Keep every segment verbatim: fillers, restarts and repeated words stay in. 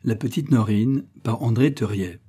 La petite Norine par André Theuriet.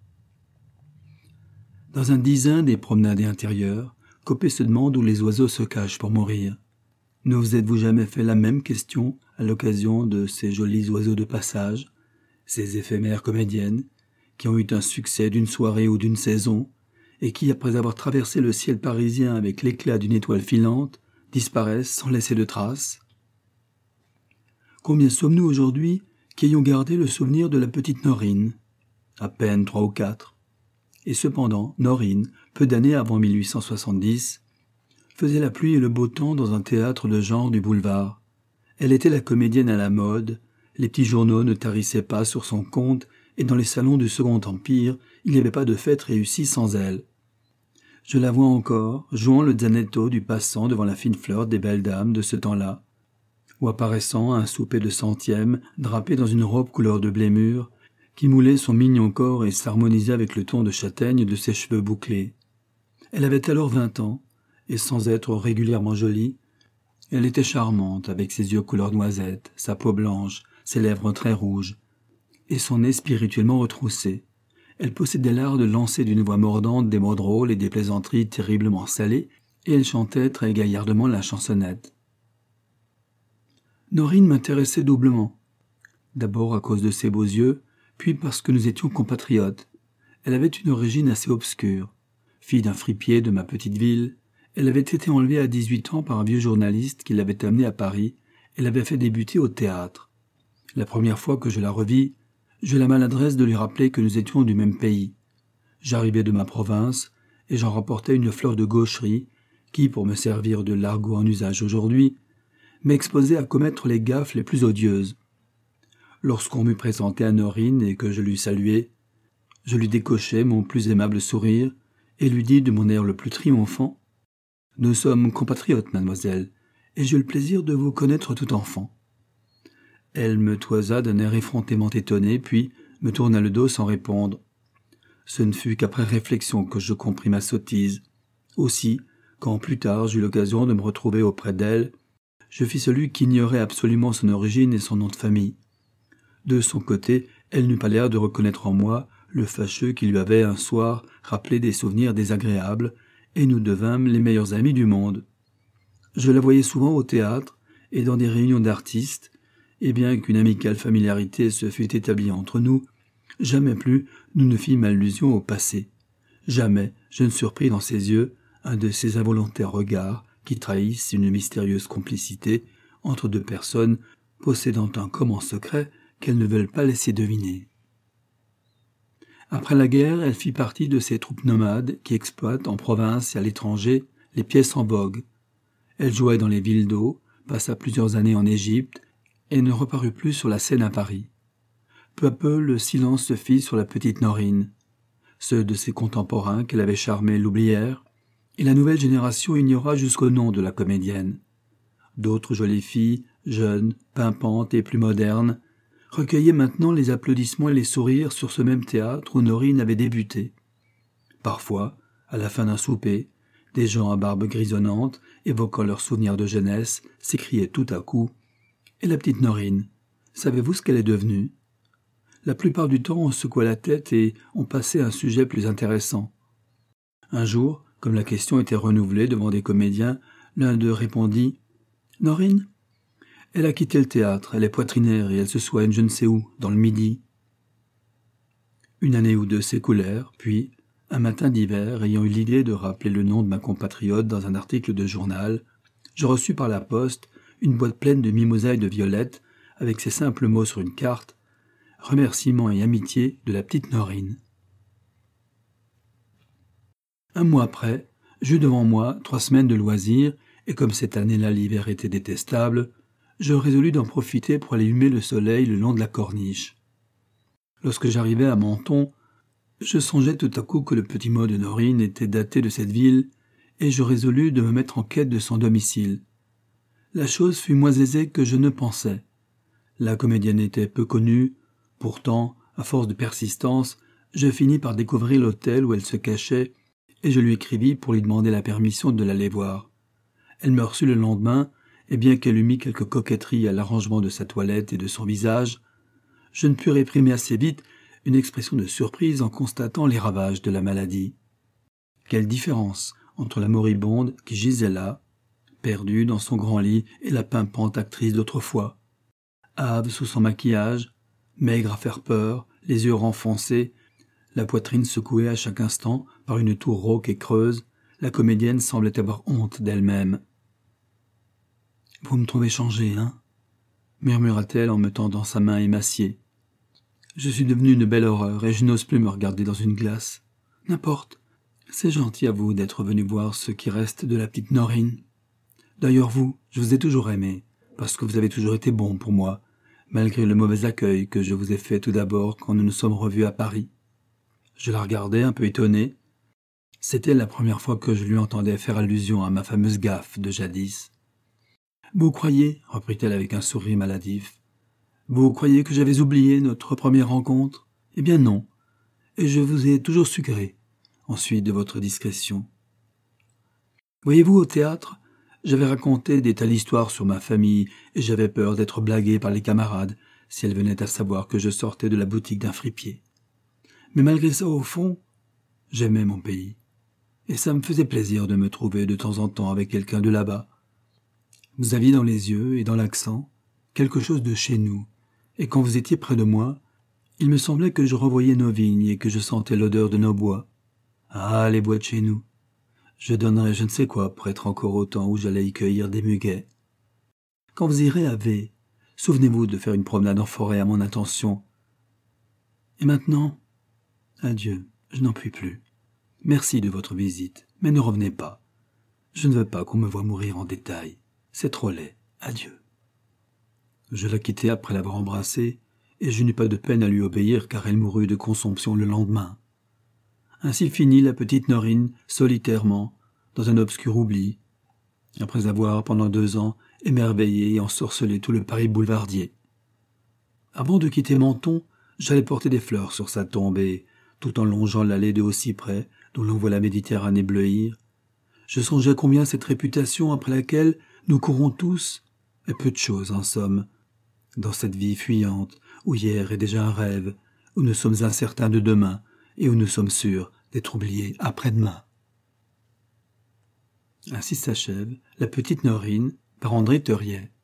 Dans un dizain des promenades intérieures, Copé se demande où les oiseaux se cachent pour mourir. Ne vous êtes-vous jamais fait la même question à l'occasion de ces jolis oiseaux de passage, ces éphémères comédiennes, qui ont eu un succès d'une soirée ou d'une saison, et qui, après avoir traversé le ciel parisien avec l'éclat d'une étoile filante, disparaissent sans laisser de traces? Combien sommes-nous aujourd'hui qui ayons gardé le souvenir de la petite Norine? À peine trois ou quatre. Et cependant, Norine, peu d'années avant mille huit cent soixante-dix, faisait la pluie et le beau temps dans un théâtre de genre du boulevard. Elle était la comédienne à la mode, les petits journaux ne tarissaient pas sur son compte, et dans les salons du Second Empire, il n'y avait pas de fête réussie sans elle. Je la vois encore, jouant le zanetto du passant devant la fine fleur des belles dames de ce temps-là, ou apparaissant à un souper de centième, drapée dans une robe couleur de blé mûr, qui moulait son mignon corps et s'harmonisait avec le ton de châtaigne de ses cheveux bouclés. Elle avait alors vingt ans, et sans être régulièrement jolie, elle était charmante avec ses yeux couleur noisette, sa peau blanche, ses lèvres très rouges, et son nez spirituellement retroussé. Elle possédait l'art de lancer d'une voix mordante des mots drôles et des plaisanteries terriblement salées, et elle chantait très gaillardement la chansonnette. Norine m'intéressait doublement. D'abord à cause de ses beaux yeux, puis parce que nous étions compatriotes. Elle avait une origine assez obscure. Fille d'un fripier de ma petite ville, elle avait été enlevée à dix-huit ans par un vieux journaliste qui l'avait amenée à Paris et l'avait fait débuter au théâtre. La première fois que je la revis, j'eus la maladresse de lui rappeler que nous étions du même pays. J'arrivais de ma province et j'en rapportais une fleur de gaucherie qui, pour me servir de l'argot en usage aujourd'hui, m'exposait à commettre les gaffes les plus odieuses. Lorsqu'on m'eut présenté à Norine et que je lui saluai, je lui décochai mon plus aimable sourire et lui dis de mon air le plus triomphant « Nous sommes compatriotes, mademoiselle, et j'ai eu le plaisir de vous connaître tout enfant. » Elle me toisa d'un air effrontément étonné, puis me tourna le dos sans répondre. Ce ne fut qu'après réflexion que je compris ma sottise. Aussi, quand plus tard j'eus l'occasion de me retrouver auprès d'elle, je fis celui qui ignorait absolument son origine et son nom de famille. De son côté, elle n'eut pas l'air de reconnaître en moi le fâcheux qui lui avait un soir rappelé des souvenirs désagréables, et nous devînmes les meilleurs amis du monde. Je la voyais souvent au théâtre et dans des réunions d'artistes, et bien qu'une amicale familiarité se fût établie entre nous, jamais plus nous ne fîmes allusion au passé. Jamais je ne surpris dans ses yeux un de ces involontaires regards qui trahissent une mystérieuse complicité entre deux personnes possédant un commun secret qu'elles ne veulent pas laisser deviner. Après la guerre, elle fit partie de ces troupes nomades qui exploitent en province et à l'étranger les pièces en vogue. Elle jouait dans les villes d'eau, passa plusieurs années en Égypte et ne reparut plus sur la scène à Paris. Peu à peu, le silence se fit sur la petite Norine. Ceux de ses contemporains qu'elle avait charmés l'oublièrent, et la nouvelle génération ignora jusqu'au nom de la comédienne. D'autres jolies filles, jeunes, pimpantes et plus modernes, recueillaient maintenant les applaudissements et les sourires sur ce même théâtre où Norine avait débuté. Parfois, à la fin d'un souper, des gens à barbe grisonnante, évoquant leurs souvenirs de jeunesse, s'écriaient tout à coup « Et la petite Norine, savez-vous ce qu'elle est devenue ?» La plupart du temps, on secouait la tête et on passait à un sujet plus intéressant. Un jour, comme la question était renouvelée devant des comédiens, l'un d'eux répondit « Norine ? Elle a quitté le théâtre, elle est poitrinaire et elle se soigne je ne sais où, dans le Midi. » Une année ou deux s'écoulèrent, puis, un matin d'hiver, ayant eu l'idée de rappeler le nom de ma compatriote dans un article de journal, je reçus par la poste une boîte pleine de mimosas et de violettes, avec ces simples mots sur une carte « Remerciements et amitié de la petite Norine. » Un mois après, j'eus devant moi trois semaines de loisirs, et comme cette année-là l'hiver était détestable, je résolus d'en profiter pour aller humer le soleil le long de la corniche. Lorsque j'arrivai à Menton, je songeai tout à coup que le petit mot de Norine était daté de cette ville, et je résolus de me mettre en quête de son domicile. La chose fut moins aisée que je ne pensais. La comédienne était peu connue, pourtant, à force de persistance, je finis par découvrir l'hôtel où elle se cachait, et je lui écrivis pour lui demander la permission de l'aller voir. Elle me reçut le lendemain, et bien qu'elle eût mis quelques coquetteries à l'arrangement de sa toilette et de son visage, je ne pus réprimer assez vite une expression de surprise en constatant les ravages de la maladie. Quelle différence entre la moribonde qui gisait là, perdue dans son grand lit, et la pimpante actrice d'autrefois, hâve sous son maquillage, maigre à faire peur, les yeux renfoncés, la poitrine secouée à chaque instant par une toux rauque et creuse. La comédienne semblait avoir honte d'elle-même. « Vous me trouvez changé, hein ?» murmura-t-elle en me tendant sa main émaciée. « Je suis devenue une belle horreur et je n'ose plus me regarder dans une glace. N'importe, c'est gentil à vous d'être venu voir ce qui reste de la petite Norine. D'ailleurs vous, je vous ai toujours aimé, parce que vous avez toujours été bon pour moi, malgré le mauvais accueil que je vous ai fait tout d'abord quand nous nous sommes revus à Paris. » Je la regardais un peu étonné. C'était la première fois que je lui entendais faire allusion à ma fameuse gaffe de jadis. « Vous croyez, reprit-elle avec un sourire maladif, vous croyez que j'avais oublié notre première rencontre? Eh bien non, et je vous ai toujours su gré, ensuite de votre discrétion. Voyez-vous, au théâtre, j'avais raconté des telles histoires sur ma famille et j'avais peur d'être blagué par les camarades si elles venaient à savoir que je sortais de la boutique d'un fripier. Mais malgré ça, au fond, j'aimais mon pays. Et ça me faisait plaisir de me trouver de temps en temps avec quelqu'un de là-bas. Vous aviez dans les yeux et dans l'accent quelque chose de chez nous, et quand vous étiez près de moi, il me semblait que je revoyais nos vignes et que je sentais l'odeur de nos bois. Ah, les bois de chez nous! Je donnerais je ne sais quoi pour être encore au temps où j'allais y cueillir des muguets. Quand vous irez à V, souvenez-vous de faire une promenade en forêt à mon intention. Et maintenant, adieu, je n'en puis plus. Merci de votre visite, mais ne revenez pas. Je ne veux pas qu'on me voie mourir en détail. C'est trop laid. Adieu. Je la quittai après l'avoir embrassée, et je n'eus pas de peine à lui obéir car elle mourut de consomption le lendemain. Ainsi finit la petite Norine, solitairement, dans un obscur oubli, après avoir, pendant deux ans, émerveillé et ensorcelé tout le Paris boulevardier. Avant de quitter Menton, j'allais porter des fleurs sur sa tombe et, tout en longeant l'allée de hauts cyprès dont l'on voit la Méditerranée bleuir, je songeais combien cette réputation après laquelle nous courons tous est peu de chose en somme, dans cette vie fuyante où hier est déjà un rêve, où nous sommes incertains de demain et où nous sommes sûrs d'être oubliés après-demain. Ainsi s'achève La petite Norine par André Theuriet.